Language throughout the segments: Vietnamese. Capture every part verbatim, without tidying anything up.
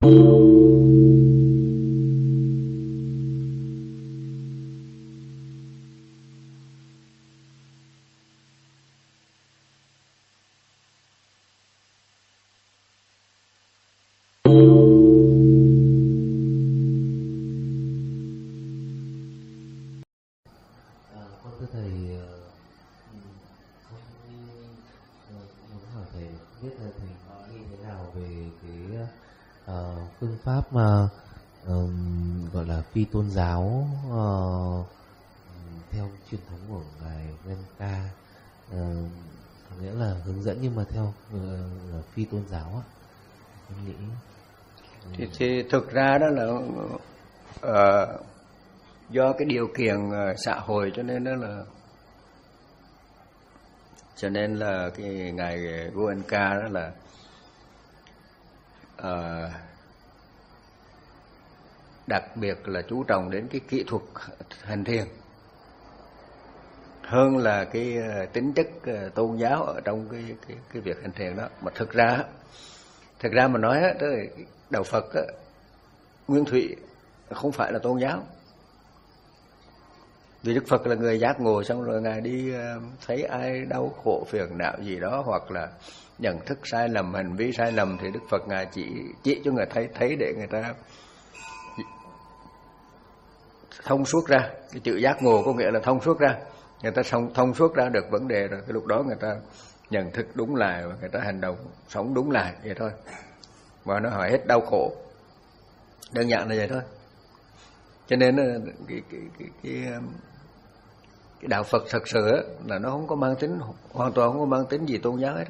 phương pháp mà uh, gọi là phi tôn giáo uh, theo truyền thống của ngài Goenka, uh, có nghĩa là hướng dẫn nhưng mà theo uh, là phi tôn giáo á, em nghĩ thì, thì thực ra đó là uh, do cái điều kiện uh, xã hội cho nên đó là cho nên là cái ngài Goenka đó là uh, đặc biệt là chú trọng đến cái kỹ thuật hành thiền hơn là cái tính chất tôn giáo ở trong cái cái cái việc hành thiền đó. Mà thực ra thực ra mà nói đó, đạo Phật đó, nguyên thủy không phải là tôn giáo. Vì Đức Phật là người giác ngộ, xong rồi ngài đi thấy ai đau khổ phiền não gì đó hoặc là nhận thức sai lầm, hành vi sai lầm thì Đức Phật ngài chỉ chỉ cho người thấy thấy để người ta thông suốt ra. Cái chữ giác ngộ có nghĩa là thông suốt ra, người ta thông, thông suốt ra được vấn đề rồi, cái lúc đó người ta nhận thức đúng lại và người ta hành động sống đúng lại vậy thôi, và nó hỏi hết đau khổ, đơn giản là vậy thôi. Cho nên cái cái cái cái, cái đạo Phật thật sự là nó không có mang tính, hoàn toàn không có mang tính gì tôn giáo hết.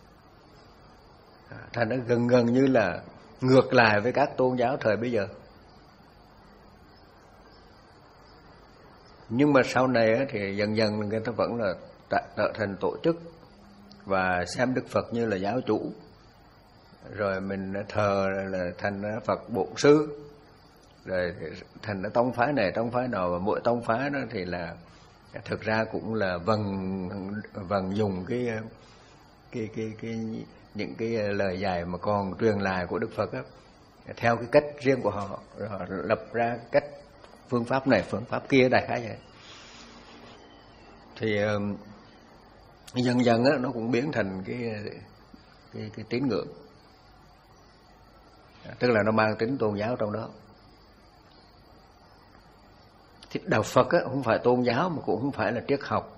Thành nó gần gần như là ngược lại với các tôn giáo thời bây giờ. Nhưng mà sau này thì dần dần người ta vẫn là trở thành tổ chức và xem Đức Phật như là giáo chủ, rồi mình thờ là thành Phật bổn sư, rồi thành tông phái này tông phái nọ, và mỗi tông phái đó thì là thực ra cũng là vần vần dùng cái cái cái cái những cái lời dạy mà còn truyền lại của Đức Phật đó, theo cái cách riêng của họ, rồi họ lập ra cách phương pháp này phương pháp kia đại khái vậy. Thì dần dần á, nó cũng biến thành cái cái cái tín ngưỡng, tức là nó mang tính tôn giáo trong đó. Thì đạo Phật á, không phải tôn giáo mà cũng không phải là triết học.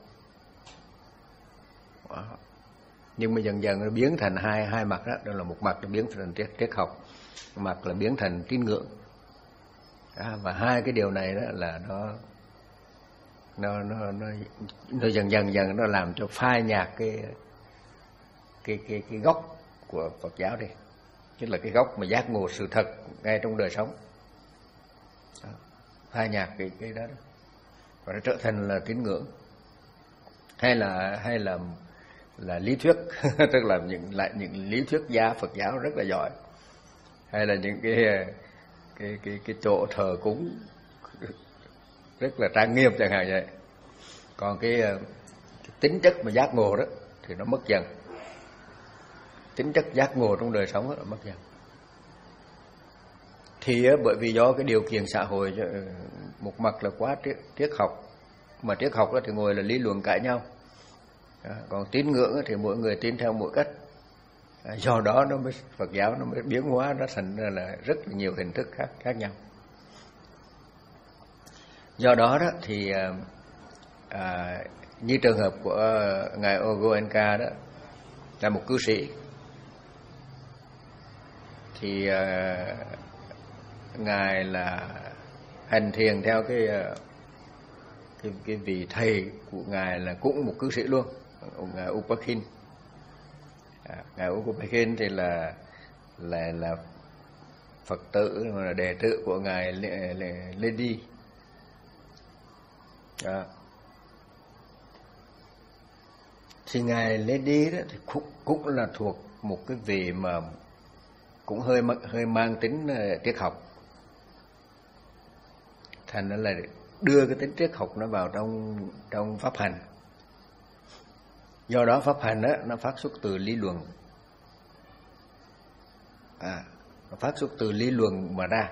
Đó. Nhưng mà dần dần nó biến thành hai hai mặt đó, đó là một mặt nó biến thành triết triết học, một mặt là biến thành tín ngưỡng. Đó, và hai cái điều này đó là nó nó nó nó, nó dần dần dần nó làm cho phai nhạt cái cái cái cái gốc của Phật giáo đi, tức là cái gốc mà giác ngộ sự thật ngay trong đời sống. Đó, phai nhạt cái cái đó, đó và nó trở thành là tín ngưỡng, hay là hay là là lý thuyết tức là những lại những lý thuyết gia Phật giáo rất là giỏi, hay là những cái cái cái cái chỗ thờ cúng rất là trang nghiêm chẳng hạn vậy. Còn cái, cái tính chất mà giác ngộ đó thì nó mất dần, tính chất giác ngộ trong đời sống đó, nó mất dần. Thì bởi vì do cái điều kiện xã hội, một mặt là quá triết, triết học, mà triết học đó thì ngồi là lý luận cãi nhau. Còn tín ngưỡng thì mỗi người tin theo mỗi cách, do đó nó mới Phật giáo nó mới biến hóa, nó thành ra là rất là nhiều hình thức khác khác nhau. Do đó đó thì à, như trường hợp của ngài Goenka đó là một cư sĩ, thì à, ngài là hành thiền theo cái cái cái vị thầy của ngài là cũng một cư sĩ luôn, ngài Upakhin. À, ngài Upakhin thì là là là Phật tử, là đệ tử của ngài Ledi. Đó. Thì ngài Ledi đó thì cũng, cũng là thuộc một cái vị mà cũng hơi hơi mang tính triết học, thành ra là đưa cái tính triết học nó vào trong trong pháp hành. Do đó pháp hành đó, nó phát xuất từ lý luận. À, nó phát xuất từ lý luận mà ra,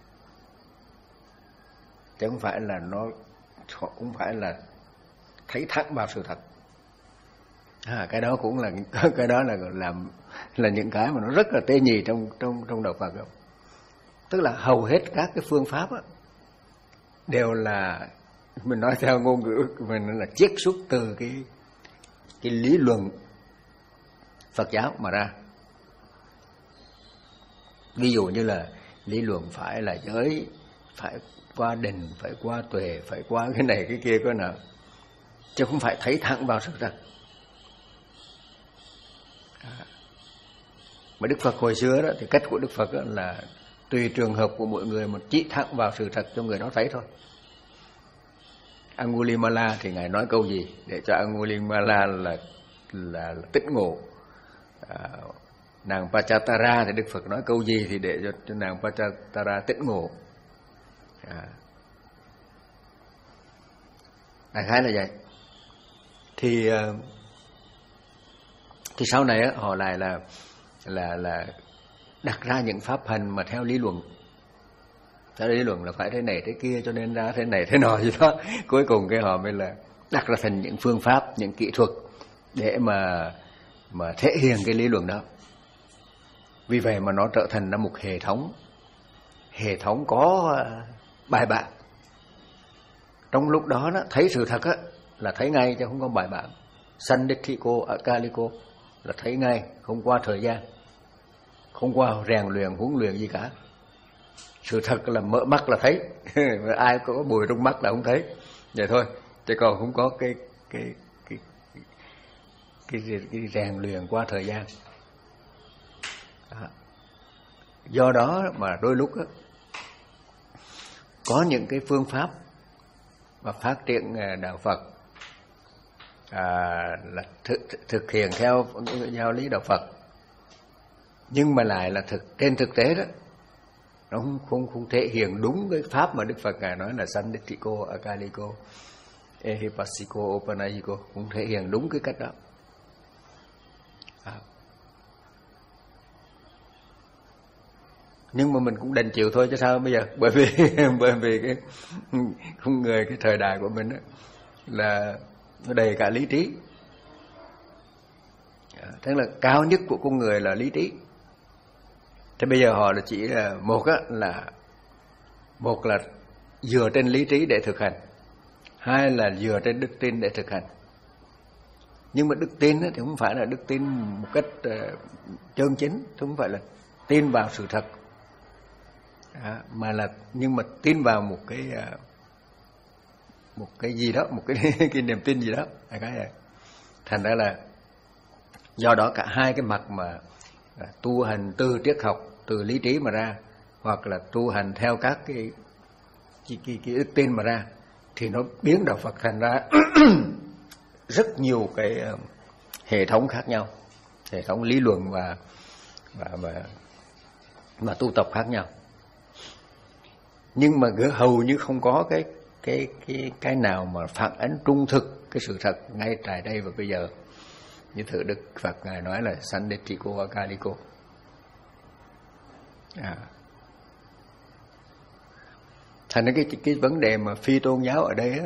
chứ không phải là nó cũng phải là thấy thẳng vào sự thật. À, cái đó cũng là cái đó là làm là những cái mà nó rất là tế nhị trong trong trong đạo Phật. Tức là hầu hết các cái phương pháp á, đều là mình nói theo ngôn ngữ mình là chiết xuất từ cái cái lý luận Phật giáo mà ra. Ví dụ như là lý luận phải là giới, phải qua định, phải qua tuệ, phải qua cái này cái kia cái nào, chứ không phải thấy thẳng vào sự thật. Mà Đức Phật hồi xưa đó thì cách của Đức Phật đó là tùy trường hợp của mỗi người mà chỉ thẳng vào sự thật cho người đó thấy thôi. Angulimala thì ngài nói câu gì để cho Angulimala là là, là tỉnh ngộ. À, nàng Pachatara thì Đức Phật nói câu gì thì để cho, cho nàng Pachatara tỉnh ngộ. À, đại khái là vậy. Thì thì sau này á, họ lại là là là đặt ra những pháp hành mà theo lý luận. Theo lý luận là phải thế này thế kia cho nên ra thế này thế nọ gì đó. Cuối cùng cái họ mới là đặt ra thành những phương pháp, những kỹ thuật để mà mà thể hiện cái lý luận đó. Vì vậy mà nó trở thành là một hệ thống, hệ thống có bài bản. Trong lúc đó, đó thấy sự thật á, là thấy ngay chứ không có bài bản. Sandithiko, Akaliko là thấy ngay, không qua thời gian, không qua rèn luyện, huấn luyện gì cả. Sự thật là mở mắt là thấy, ai có bụi trong mắt là không thấy, vậy thôi. Chứ còn không có cái cái cái cái, cái, cái rèn luyện qua thời gian. Đó. Do đó mà đôi lúc đó, có những cái phương pháp mà phát triển đạo Phật à, là thực, thực hiện theo giáo lý đạo Phật, nhưng mà lại là thực trên thực tế đó nó không không không thể hiện đúng cái pháp mà Đức Phật ngài nói là Sandithiko, Akaliko, Ehipassiko, Opanayiko, không thể hiện đúng cái cách đó. À. Nhưng mà mình cũng đành chịu thôi chứ sao bây giờ, bởi vì bởi vì cái con người cái thời đại của mình đó, là nó đầy cả lý trí. Thế là cao nhất của con người là lý trí. Thế bây giờ họ là chỉ là một á, là một là dựa trên lý trí để thực hành, hai là dựa trên đức tin để thực hành. Nhưng mà đức tin thì không phải là đức tin một cách uh, chân chính, không phải là tin vào sự thật, à, mà là nhưng mà tin vào một cái uh, một cái gì đó, một cái cái niềm tin gì đó, cái này. Thành ra là do đó cả hai cái mặt mà uh, tu hành từ triết học, từ lý trí mà ra, hoặc là tu hành theo các cái cái, cái, cái đức tin mà ra, thì nó biến đạo Phật thành ra rất nhiều cái uh, hệ thống khác nhau, hệ thống lý luận và và và, và tu tập khác nhau. Nhưng mà hầu như không có cái cái cái cái nào mà phản ánh trung thực cái sự thật ngay tại đây và bây giờ. Như thử Đức Phật ngài nói là Sandithiko, Akaliko. À. Thành ra cái cái vấn đề mà phi tôn giáo ở đây á,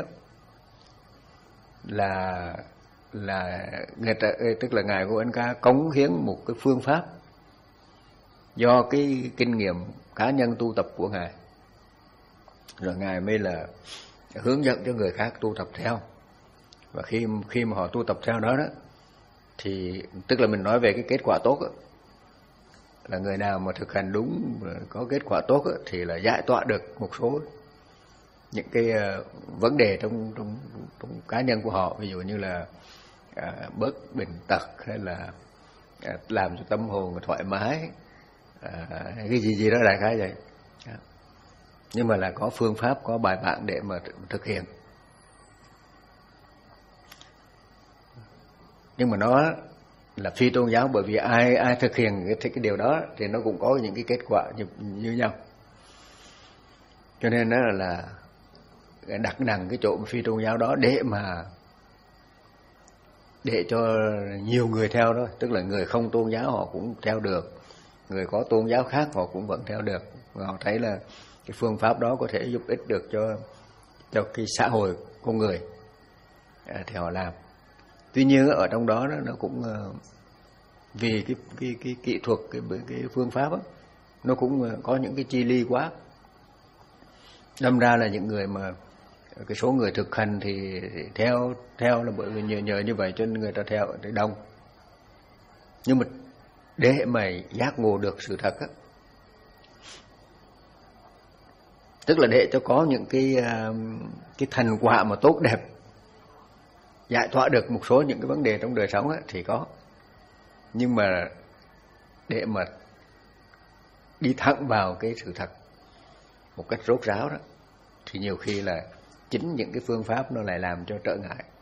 là là người ta, tức là ngài của anh ca cống hiến một cái phương pháp do cái kinh nghiệm cá nhân tu tập của ngài, rồi ngài mới là hướng dẫn cho người khác tu tập theo. Và khi khi mà họ tu tập theo đó đó, thì tức là mình nói về cái kết quả tốt đó, là người nào mà thực hành đúng có kết quả tốt đó, thì là giải tỏa được một số những cái uh, vấn đề trong, trong trong cá nhân của họ, ví dụ như là uh, bớt bệnh tật, hay là uh, làm cho tâm hồn thoải mái, uh, cái gì gì đó đại khái vậy. Uh. Nhưng mà là có phương pháp, có bài bản để mà thực hiện. Nhưng mà nó là phi tôn giáo, bởi vì ai ai thực hiện cái, cái điều đó thì nó cũng có những cái kết quả như, như nhau. Cho nên đó là đặt nặng cái chỗ phi tôn giáo đó để mà để cho nhiều người theo đó, tức là người không tôn giáo họ cũng theo được, người có tôn giáo khác họ cũng vẫn theo được, họ thấy là cái phương pháp đó có thể giúp ích được cho cho cái xã hội con người, à, thì họ làm. Tuy nhiên ở trong đó nó cũng vì cái cái cái kỹ thuật, cái cái phương pháp đó, nó cũng có những cái chi ly quá, đâm ra là những người mà cái số người thực hành thì, thì theo theo là bởi vì nhờ nhờ như vậy cho nên người ta theo để đông. Nhưng mà để mà giác ngộ được sự thật á, tức là để cho có những cái cái thành quả mà tốt đẹp, giải thoát được một số những cái vấn đề trong đời sống á, thì có. Nhưng mà để mà đi thẳng vào cái sự thật một cách rốt ráo đó, thì nhiều khi là chính những cái phương pháp nó lại làm cho trở ngại.